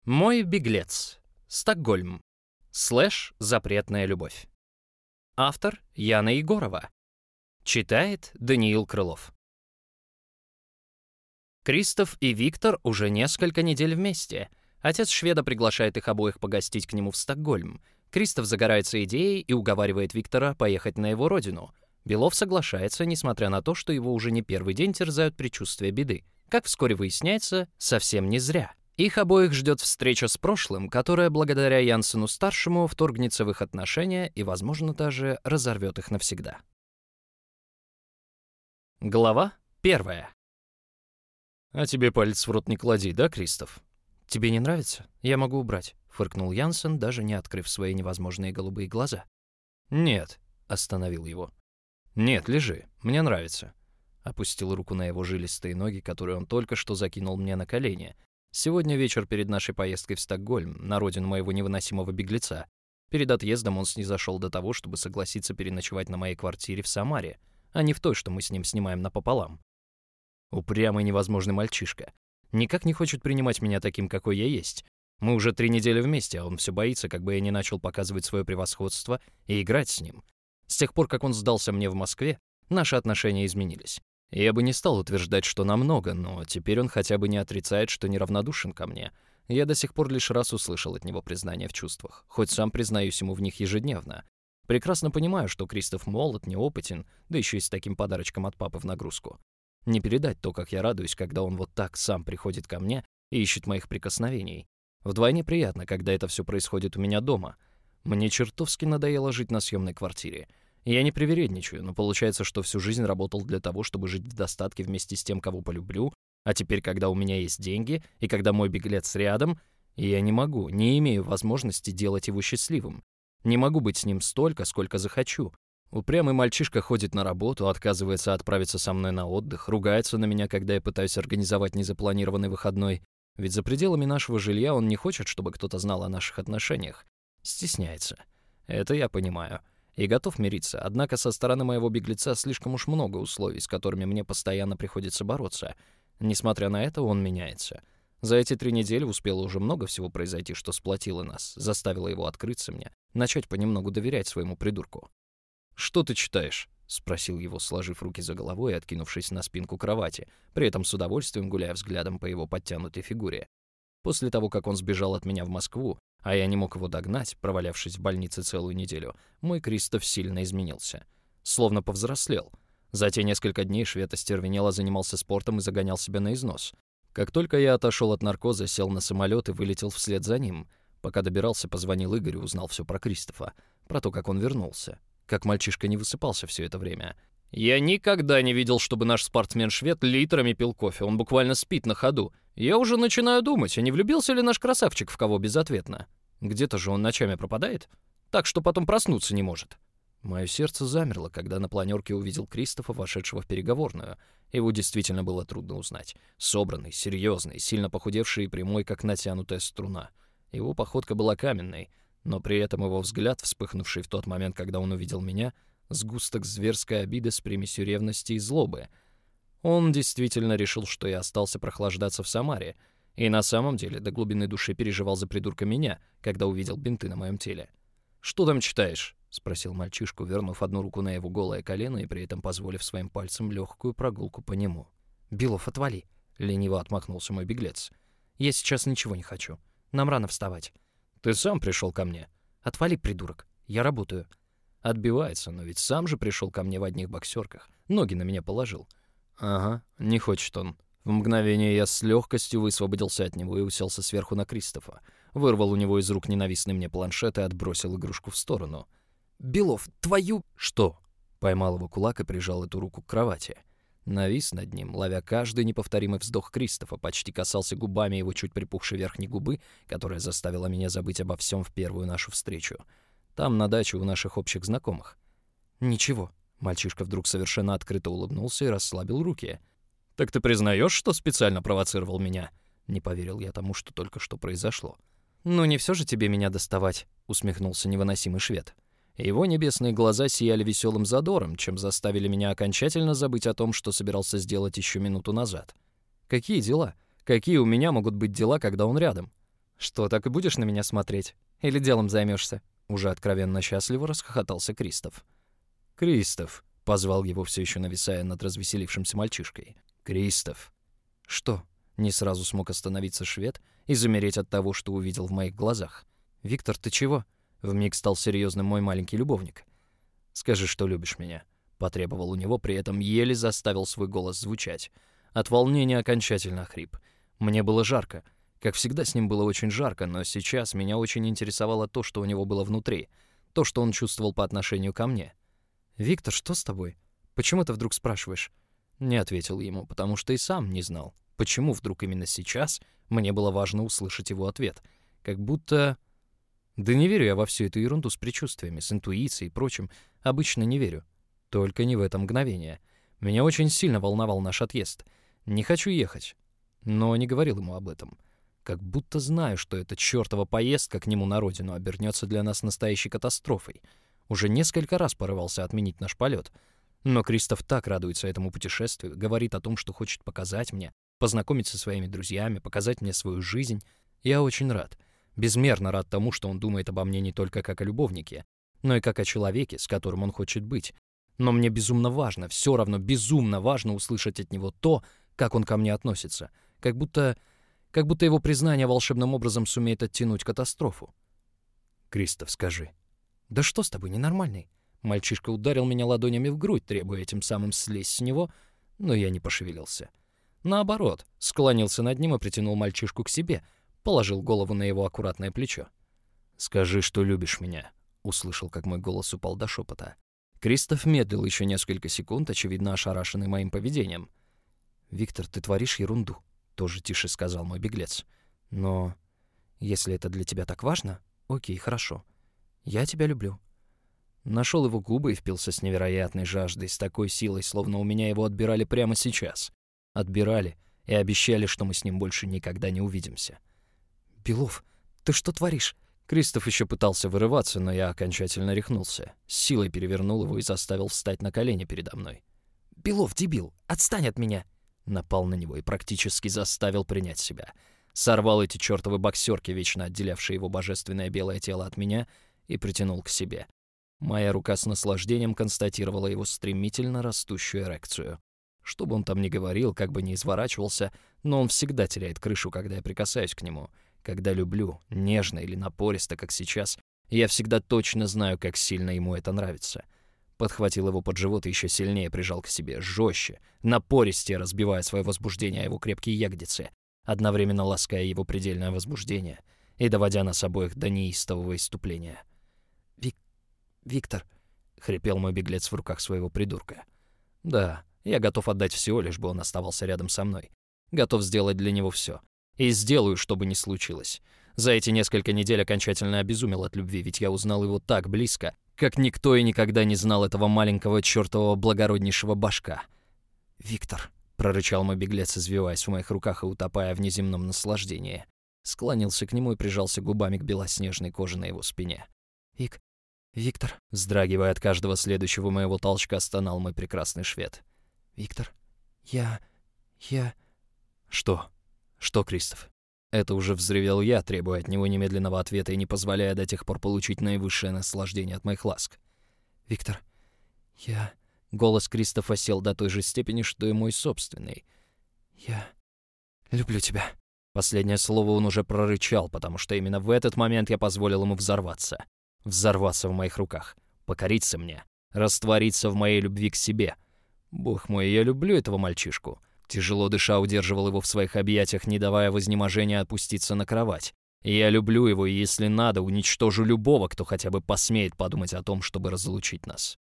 Мой беглец. Стокгольм. /Запретная любовь. Автор Яна Егорова. Читает Даниил Крылов. Кристоф и Виктор уже несколько недель вместе. Отец шведа приглашает их обоих погостить к нему в Стокгольм. Кристоф загорается идеей и уговаривает Виктора поехать на его родину. Белов соглашается, несмотря на то, что его уже не первый день терзают предчувствия беды. Как вскоре выясняется, совсем не зря. Их обоих ждет встреча с прошлым, которая благодаря Янсену-старшему вторгнется в их отношения и, возможно, даже разорвет их навсегда. Глава 1. «А тебе палец в рот не клади, да, Кристоф?» «Тебе не нравится? Я могу убрать», — фыркнул Янсен, даже не открыв свои невозможные голубые глаза. «Нет», — остановил его. «Нет, лежи, мне нравится». Опустил руку на его жилистые ноги, которые он только что закинул мне на колени. Сегодня вечер перед нашей поездкой в Стокгольм, на родину моего невыносимого беглеца. Перед отъездом он снизошел до того, чтобы согласиться переночевать на моей квартире в Самаре, а не в той, что мы с ним снимаем напополам. Упрямый невозможный мальчишка. Никак не хочет принимать меня таким, какой я есть. Мы уже 3 недели вместе, а он все боится, как бы я не начал показывать свое превосходство и играть с ним. С тех пор, как он сдался мне в Москве, наши отношения изменились. Я бы не стал утверждать, что намного, но теперь он хотя бы не отрицает, что неравнодушен ко мне. Я до сих пор лишь раз услышал от него признание в чувствах, хоть сам признаюсь ему в них ежедневно. Прекрасно понимаю, что Кристоф молод, неопытен, да еще и с таким подарочком от папы в нагрузку. Не передать то, как я радуюсь, когда он вот так сам приходит ко мне и ищет моих прикосновений. Вдвойне приятно, когда это все происходит у меня дома. Мне чертовски надоело жить на съемной квартире. Я не привередничаю, но получается, что всю жизнь работал для того, чтобы жить в достатке вместе с тем, кого полюблю, а теперь, когда у меня есть деньги, и когда мой беглец рядом, я не могу, не имею возможности делать его счастливым. Не могу быть с ним столько, сколько захочу. Упрямый мальчишка ходит на работу, отказывается отправиться со мной на отдых, ругается на меня, когда я пытаюсь организовать незапланированный выходной. Ведь за пределами нашего жилья он не хочет, чтобы кто-то знал о наших отношениях. Стесняется. Это я понимаю. И готов мириться, однако со стороны моего беглеца слишком уж много условий, с которыми мне постоянно приходится бороться. Несмотря на это, он меняется. За эти 3 недели успело уже много всего произойти, что сплотило нас, заставило его открыться мне, начать понемногу доверять своему придурку. «Что ты читаешь?» — спросил его, сложив руки за головой и откинувшись на спинку кровати, при этом с удовольствием гуляя взглядом по его подтянутой фигуре. После того, как он сбежал от меня в Москву, а я не мог его догнать, провалявшись в больнице целую неделю, мой Кристоф сильно изменился. Словно повзрослел. За те несколько дней швед остервенело занимался спортом и загонял себя на износ. Как только я отошел от наркоза, сел на самолет и вылетел вслед за ним. Пока добирался, позвонил Игорь и узнал все про Кристофа, про то, как он вернулся. Как мальчишка не высыпался все это время. Я никогда не видел, чтобы наш спортсмен-швед литрами пил кофе. Он буквально спит на ходу. Я уже начинаю думать, а не влюбился ли наш красавчик в кого безответно? Где-то же он ночами пропадает, так что потом проснуться не может. Мое сердце замерло, когда на планерке увидел Кристофа, вошедшего в переговорную. Его действительно было трудно узнать. Собранный, серьезный, сильно похудевший и прямой, как натянутая струна. Его походка была каменной, но при этом его взгляд, вспыхнувший в тот момент, когда он увидел меня, сгусток зверской обиды с примесью ревности и злобы. Он действительно решил, что я остался прохлаждаться в Самаре, и на самом деле до глубины души переживал за придурка меня, когда увидел бинты на моем теле. «Что там читаешь?» — спросил мальчишку, вернув одну руку на его голое колено и при этом позволив своим пальцам легкую прогулку по нему. «Белов, отвали!» — лениво отмахнулся мой беглец. «Я сейчас ничего не хочу. Нам рано вставать». «Ты сам пришел ко мне». «Отвали, придурок. Я работаю». Отбивается, но ведь сам же пришел ко мне в одних боксерках. Ноги на меня положил. Ага, не хочет он. В мгновение я с легкостью высвободился от него и уселся сверху на Кристофа. Вырвал у него из рук ненавистный мне планшет и отбросил игрушку в сторону. «Белов, твою...» «Что?» Поймал его кулак и прижал эту руку к кровати. Навис над ним, ловя каждый неповторимый вздох Кристофа, почти касался губами его чуть припухшей верхней губы, которая заставила меня забыть обо всем в первую нашу встречу. Там, на даче у наших общих знакомых. «Ничего». Мальчишка вдруг совершенно открыто улыбнулся и расслабил руки. «Так ты признаешь, что специально провоцировал меня?» Не поверил я тому, что только что произошло. «Ну не все же тебе меня доставать», — усмехнулся невыносимый швед. Его небесные глаза сияли веселым задором, чем заставили меня окончательно забыть о том, что собирался сделать еще минуту назад. «Какие дела? Какие у меня могут быть дела, когда он рядом?» «Что, так и будешь на меня смотреть? Или делом займешься? Уже откровенно счастливо расхохотался Кристоф. «Кристоф!» — позвал его, все еще нависая над развеселившимся мальчишкой. «Кристоф!» «Что?» — не сразу смог остановиться швед и замереть от того, что увидел в моих глазах. «Виктор, ты чего?» — вмиг стал серьезным мой маленький любовник. «Скажи, что любишь меня», — потребовал у него, при этом еле заставил свой голос звучать. От волнения окончательно охрип. Мне было жарко. Как всегда, с ним было очень жарко, но сейчас меня очень интересовало то, что у него было внутри, то, что он чувствовал по отношению ко мне. «Виктор, что с тобой? Почему ты вдруг спрашиваешь?» Не ответил ему, потому что и сам не знал, почему вдруг именно сейчас мне было важно услышать его ответ. Как будто... Да не верю я во всю эту ерунду с предчувствиями, с интуицией и прочим. Обычно не верю. Только не в это мгновение. Меня очень сильно волновал наш отъезд. Не хочу ехать. Но не говорил ему об этом. Как будто знаю, что эта чёртова поездка к нему на родину обернется для нас настоящей катастрофой. Уже несколько раз порывался отменить наш полет. Но Кристоф так радуется этому путешествию, говорит о том, что хочет показать мне, познакомить со своими друзьями, показать мне свою жизнь. Я очень рад. Безмерно рад тому, что он думает обо мне не только как о любовнике, но и как о человеке, с которым он хочет быть. Но мне безумно важно, все равно безумно важно услышать от него то, как он ко мне относится. Как будто его признание волшебным образом сумеет оттянуть катастрофу. «Кристоф, скажи». «Да что с тобой, ненормальный?» Мальчишка ударил меня ладонями в грудь, требуя этим самым слезть с него, но я не пошевелился. Наоборот, склонился над ним и притянул мальчишку к себе, положил голову на его аккуратное плечо. «Скажи, что любишь меня», — услышал, как мой голос упал до шепота. Кристоф медлил еще несколько секунд, очевидно ошарашенный моим поведением. «Виктор, ты творишь ерунду», — тоже тише сказал мой беглец. «Но если это для тебя так важно, окей, хорошо. Я тебя люблю». Нашел его губы и впился с невероятной жаждой, с такой силой, словно у меня его отбирали прямо сейчас. Отбирали и обещали, что мы с ним больше никогда не увидимся. «Белов, ты что творишь?» Кристоф еще пытался вырываться, но я окончательно рехнулся. С силой перевернул его и заставил встать на колени передо мной. «Белов, дебил, отстань от меня!» Напал на него и практически заставил принять себя. Сорвал эти чертовы боксерки, вечно отделявшие его божественное белое тело от меня, и притянул к себе. Моя рука с наслаждением констатировала его стремительно растущую эрекцию. Что бы он там ни говорил, как бы ни изворачивался, но он всегда теряет крышу, когда я прикасаюсь к нему. Когда люблю, нежно или напористо, как сейчас, я всегда точно знаю, как сильно ему это нравится. Подхватил его под живот и еще сильнее прижал к себе, жестче, напористее, разбивая свое возбуждение о его крепкие ягодицы, одновременно лаская его предельное возбуждение и доводя нас обоих до неистового исступления. «Виктор», — хрипел мой беглец в руках своего придурка. «Да, я готов отдать все, лишь бы он оставался рядом со мной. Готов сделать для него все. И сделаю, что бы ни случилось. За эти несколько недель окончательно обезумел от любви, ведь я узнал его так близко, как никто и никогда не знал этого маленького чертового благороднейшего башка». «Виктор», — прорычал мой беглец, извиваясь в моих руках и утопая в неземном наслаждении. Склонился к нему и прижался губами к белоснежной коже на его спине. «Виктор», — вздрагивая от каждого следующего моего толчка, стонал мой прекрасный швед. «Виктор, я...» «Что? Что, Кристоф?» Это уже взревел я, требуя от него немедленного ответа и не позволяя до тех пор получить наивысшее наслаждение от моих ласк. «Виктор, я...» Голос Кристофа сел до той же степени, что и мой собственный. «Я люблю тебя». Последнее слово он уже прорычал, потому что именно в этот момент я позволил ему взорваться. Взорваться в моих руках, покориться мне, раствориться в моей любви к себе. Бог мой, я люблю этого мальчишку. Тяжело дыша удерживал его в своих объятиях, не давая в изнеможении опуститься на кровать. Я люблю его, и если надо, уничтожу любого, кто хотя бы посмеет подумать о том, чтобы разлучить нас.